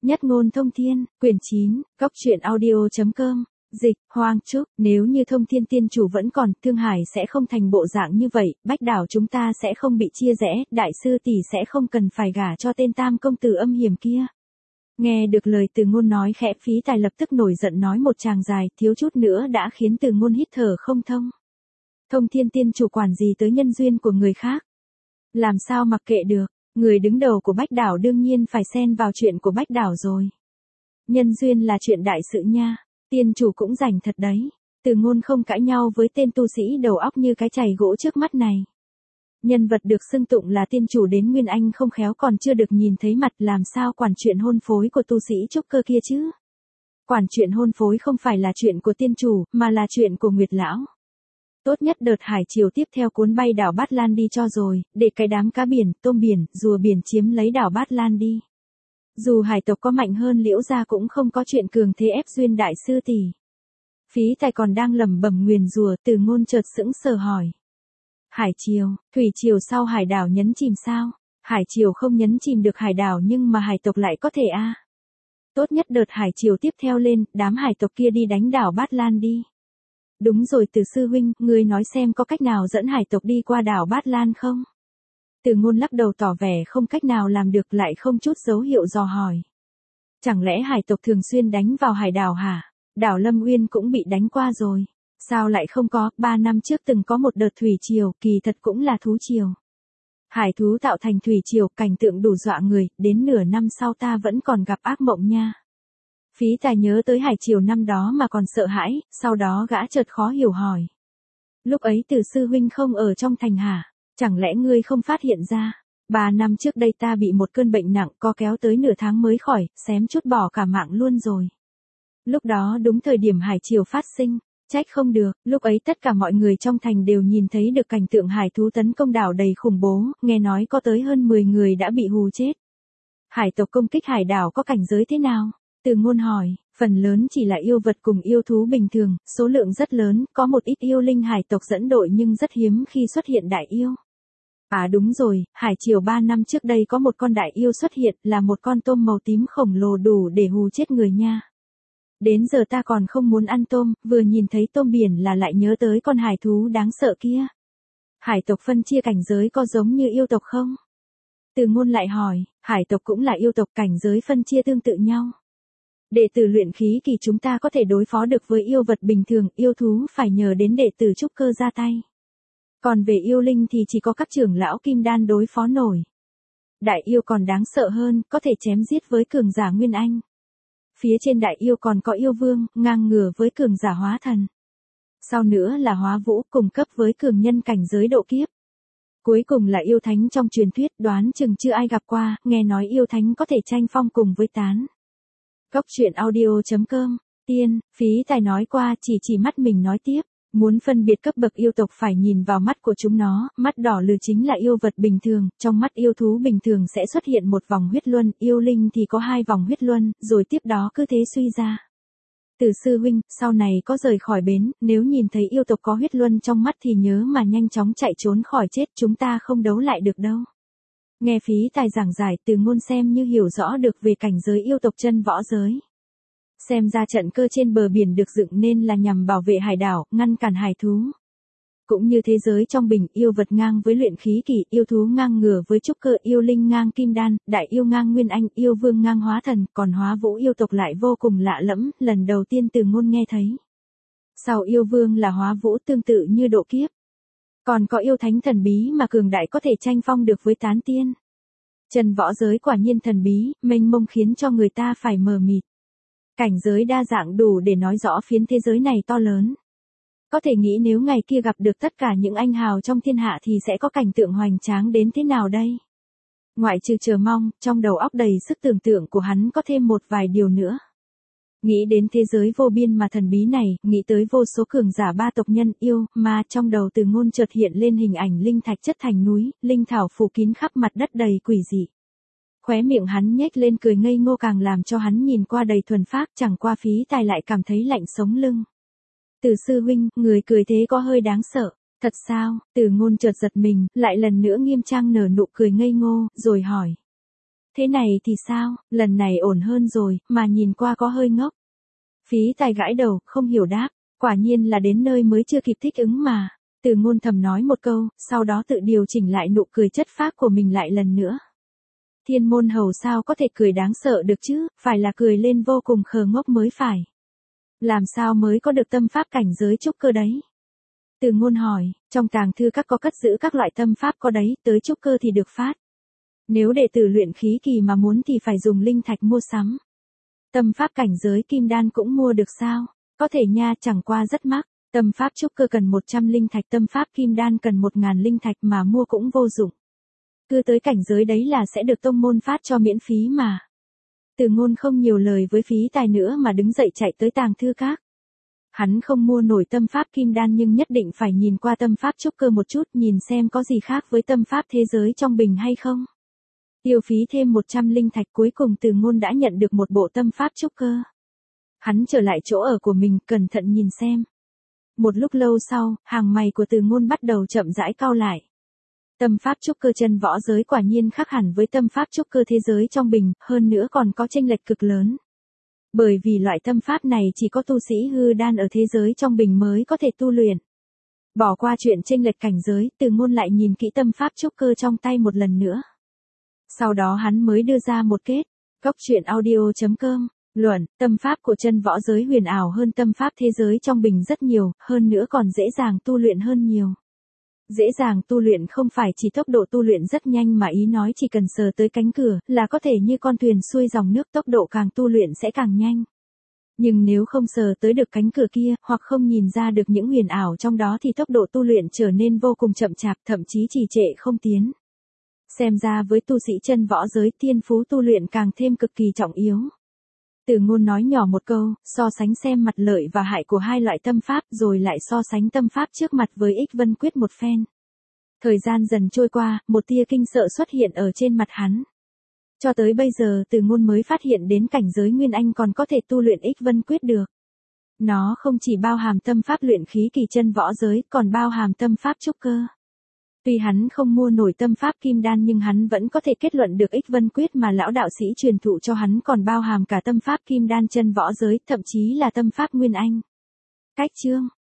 Nhất ngôn thông thiên, quyển 9, góc truyện audio.com, dịch, Hoang Trúc, nếu như thông thiên tiên chủ vẫn còn, Thương Hải sẽ không thành bộ dạng như vậy, Bách đảo chúng ta sẽ không bị chia rẽ, đại sư tỷ sẽ không cần phải gả cho tên tam công tử âm hiểm kia. Nghe được lời Từ Ngôn nói khẽ, Phí Tài lập tức nổi giận nói một tràng dài, thiếu chút nữa đã khiến Từ Ngôn hít thở không thông. Thông thiên tiên chủ quản gì tới nhân duyên của người khác? Làm sao mặc kệ được? Người đứng đầu của Bách đảo đương nhiên phải xen vào chuyện của Bách đảo rồi. Nhân duyên là chuyện đại sự nha, tiên chủ cũng rảnh thật đấy. Từ Ngôn không cãi nhau với tên tu sĩ đầu óc như cái chày gỗ trước mắt này. Nhân vật được xưng tụng là tiên chủ đến Nguyên Anh không khéo còn chưa được nhìn thấy mặt, làm sao quản chuyện hôn phối của tu sĩ trúc cơ kia chứ? Quản chuyện hôn phối không phải là chuyện của tiên chủ, mà là chuyện của Nguyệt Lão. Tốt nhất đợt hải triều tiếp theo cuốn bay đảo Bát Lan đi cho rồi, để cái đám cá biển, tôm biển, rùa biển chiếm lấy đảo Bát Lan đi. Dù hải tộc có mạnh hơn Liễu gia cũng không có chuyện cường thế ép duyên đại sư tỷ. Phí Tài còn đang lẩm bẩm nguyền rủa, Từ Ngôn chợt sững sờ hỏi. Hải triều, thủy triều sau hải đảo nhấn chìm sao? Hải triều không nhấn chìm được hải đảo nhưng mà hải tộc lại có thể a. Tốt nhất đợt hải triều tiếp theo lên, đám hải tộc kia đi đánh đảo Bát Lan đi. Đúng rồi Từ sư huynh, ngươi nói xem có cách nào dẫn hải tộc đi qua đảo Bát Lan không? Từ Ngôn lắc đầu tỏ vẻ không cách nào làm được, lại không chút dấu hiệu dò hỏi. Chẳng lẽ hải tộc thường xuyên đánh vào hải đảo hả? Đảo Lâm Uyên cũng bị đánh qua rồi. Sao lại không có, 3 năm trước từng có một đợt thủy triều, kỳ thật cũng là thú triều. Hải thú tạo thành thủy triều, cảnh tượng đủ dọa người, đến nửa năm sau ta vẫn còn gặp ác mộng nha. Phí Tài nhớ tới hải triều năm đó mà còn sợ hãi, sau đó gã chợt khó hiểu hỏi. Lúc ấy Từ sư huynh không ở trong thành hả? Chẳng lẽ ngươi không phát hiện ra? 3 năm trước đây ta bị một cơn bệnh nặng, có kéo tới nửa tháng mới khỏi, xém chút bỏ cả mạng luôn rồi. Lúc đó đúng thời điểm hải triều phát sinh, trách không được, lúc ấy tất cả mọi người trong thành đều nhìn thấy được cảnh tượng hải thú tấn công đảo đầy khủng bố, nghe nói có tới hơn 10 người đã bị hù chết. Hải tộc công kích hải đảo có cảnh giới thế nào? Từ Ngôn hỏi, phần lớn chỉ là yêu vật cùng yêu thú bình thường, số lượng rất lớn, có một ít yêu linh hải tộc dẫn đội nhưng rất hiếm khi xuất hiện đại yêu. À đúng rồi, hải triều 3 năm trước đây có một con đại yêu xuất hiện, là một con tôm màu tím khổng lồ đủ để hù chết người nha. Đến giờ ta còn không muốn ăn tôm, vừa nhìn thấy tôm biển là lại nhớ tới con hải thú đáng sợ kia. Hải tộc phân chia cảnh giới có giống như yêu tộc không? Từ Ngôn lại hỏi, hải tộc cũng là yêu tộc, cảnh giới phân chia tương tự nhau. Đệ tử luyện khí kỳ chúng ta có thể đối phó được với yêu vật bình thường, yêu thú phải nhờ đến đệ tử trúc cơ ra tay. Còn về yêu linh thì chỉ có các trưởng lão kim đan đối phó nổi. Đại yêu còn đáng sợ hơn, có thể chém giết với cường giả Nguyên Anh. Phía trên đại yêu còn có yêu vương, ngang ngửa với cường giả hóa thần. Sau nữa là hóa vũ, cùng cấp với cường nhân cảnh giới độ kiếp. Cuối cùng là yêu thánh trong truyền thuyết, đoán chừng chưa ai gặp qua, nghe nói yêu thánh có thể tranh phong cùng với tán. Góc truyện audio.com, tiên, Phí Tài nói qua, chỉ mắt mình nói tiếp. Muốn phân biệt cấp bậc yêu tộc phải nhìn vào mắt của chúng nó, mắt đỏ lừ chính là yêu vật bình thường, trong mắt yêu thú bình thường sẽ xuất hiện một vòng huyết luân, yêu linh thì có 2 vòng huyết luân, rồi tiếp đó cứ thế suy ra. Từ sư huynh, sau này có rời khỏi bến, nếu nhìn thấy yêu tộc có huyết luân trong mắt thì nhớ mà nhanh chóng chạy trốn khỏi chết, chúng ta không đấu lại được đâu. Nghe Phí Tài giảng giải, Từ Ngôn xem như hiểu rõ được về cảnh giới yêu tộc chân võ giới. Xem ra trận cơ trên bờ biển được dựng nên là nhằm bảo vệ hải đảo, ngăn cản hải thú. Cũng như thế giới trong bình, yêu vật ngang với luyện khí kỳ, yêu thú ngang ngửa với trúc cơ, yêu linh ngang kim đan, đại yêu ngang nguyên anh, yêu vương ngang hóa thần, còn hóa vũ yêu tộc lại vô cùng lạ lẫm, lần đầu tiên Từ Ngôn nghe thấy. Sau yêu vương là hóa vũ tương tự như độ kiếp. Còn có yêu thánh thần bí mà cường đại có thể tranh phong được với tán tiên. Chân võ giới quả nhiên thần bí, mênh mông khiến cho người ta phải mờ mịt. Cảnh giới đa dạng đủ để nói rõ phiến thế giới này to lớn. Có thể nghĩ nếu ngày kia gặp được tất cả những anh hào trong thiên hạ thì sẽ có cảnh tượng hoành tráng đến thế nào đây? Ngoại trừ chờ mong, trong đầu óc đầy sức tưởng tượng của hắn có thêm một vài điều nữa. Nghĩ đến thế giới vô biên mà thần bí này, nghĩ tới vô số cường giả ba tộc nhân yêu, mà trong đầu Từ Ngôn chợt hiện lên hình ảnh linh thạch chất thành núi, linh thảo phủ kín khắp mặt đất đầy quỷ dị. Khóe miệng hắn nhếch lên cười ngây ngô càng làm cho hắn nhìn qua đầy thuần phác, chẳng qua Phí Tài lại cảm thấy lạnh sống lưng. Từ sư huynh, người cười thế có hơi đáng sợ. Thật sao? Từ Ngôn chợt giật mình, lại lần nữa nghiêm trang nở nụ cười ngây ngô, rồi hỏi. Thế này thì sao, lần này ổn hơn rồi, mà nhìn qua có hơi ngốc. Phí Tài gãi đầu, không hiểu đáp, quả nhiên là đến nơi mới chưa kịp thích ứng mà. Từ Ngôn thầm nói một câu, sau đó tự điều chỉnh lại nụ cười chất phác của mình lại lần nữa. Thiên môn hầu sao có thể cười đáng sợ được chứ, phải là cười lên vô cùng khờ ngốc mới phải. Làm sao mới có được tâm pháp cảnh giới trúc cơ đấy? Từ Ngôn hỏi, trong tàng thư các có cất giữ các loại tâm pháp có đấy, tới trúc cơ thì được phát. Nếu đệ tử luyện khí kỳ mà muốn thì phải dùng linh thạch mua sắm. Tâm pháp cảnh giới kim đan cũng mua được sao? Có thể nha, chẳng qua rất mắc. Tâm pháp trúc cơ cần 100 linh thạch, tâm pháp kim đan cần 1000 linh thạch mà mua cũng vô dụng. Cứ tới cảnh giới đấy là sẽ được tông môn phát cho miễn phí mà. Từ Ngôn không nhiều lời với Phí Tài nữa mà đứng dậy chạy tới tàng thư các. Hắn không mua nổi tâm pháp kim đan nhưng nhất định phải nhìn qua tâm pháp trúc cơ một chút, nhìn xem có gì khác với tâm pháp thế giới trong bình hay không. Tiêu phí thêm 100 linh thạch, cuối cùng Từ Ngôn đã nhận được một bộ tâm pháp trúc cơ. Hắn trở lại chỗ ở của mình, cẩn thận nhìn xem. Một lúc lâu sau, hàng mày của Từ Ngôn bắt đầu chậm rãi cau lại. Tâm pháp trúc cơ chân võ giới quả nhiên khác hẳn với tâm pháp trúc cơ thế giới trong bình, hơn nữa còn có chênh lệch cực lớn. Bởi vì loại tâm pháp này chỉ có tu sĩ hư đan ở thế giới trong bình mới có thể tu luyện. Bỏ qua chuyện chênh lệch cảnh giới, Từ Ngôn lại nhìn kỹ tâm pháp trúc cơ trong tay một lần nữa. Sau đó hắn mới đưa ra một kết. Góc truyện audio.com Luận, tâm pháp của chân võ giới huyền ảo hơn tâm pháp thế giới trong bình rất nhiều, hơn nữa còn dễ dàng tu luyện hơn nhiều. Dễ dàng tu luyện không phải chỉ tốc độ tu luyện rất nhanh mà ý nói chỉ cần sờ tới cánh cửa là có thể như con thuyền xuôi dòng nước, tốc độ càng tu luyện sẽ càng nhanh. Nhưng nếu không sờ tới được cánh cửa kia, hoặc không nhìn ra được những huyền ảo trong đó thì tốc độ tu luyện trở nên vô cùng chậm chạp, thậm chí trì trệ không tiến. Xem ra với tu sĩ chân võ giới, thiên phú tu luyện càng thêm cực kỳ trọng yếu. Từ Ngôn nói nhỏ một câu, so sánh xem mặt lợi và hại của hai loại tâm pháp, rồi lại so sánh tâm pháp trước mặt với Ích Vân Quyết một phen. Thời gian dần trôi qua, một tia kinh sợ xuất hiện ở trên mặt hắn. Cho tới bây giờ Từ Ngôn mới phát hiện đến cảnh giới Nguyên Anh còn có thể tu luyện Ích Vân Quyết được. Nó không chỉ bao hàm tâm pháp luyện khí kỳ chân võ giới, còn bao hàm tâm pháp trúc cơ. Tuy hắn không mua nổi tâm pháp kim đan nhưng hắn vẫn có thể kết luận được Ích Vân Quyết mà lão đạo sĩ truyền thụ cho hắn còn bao hàm cả tâm pháp kim đan chân võ giới, thậm chí là tâm pháp Nguyên Anh. Cách chương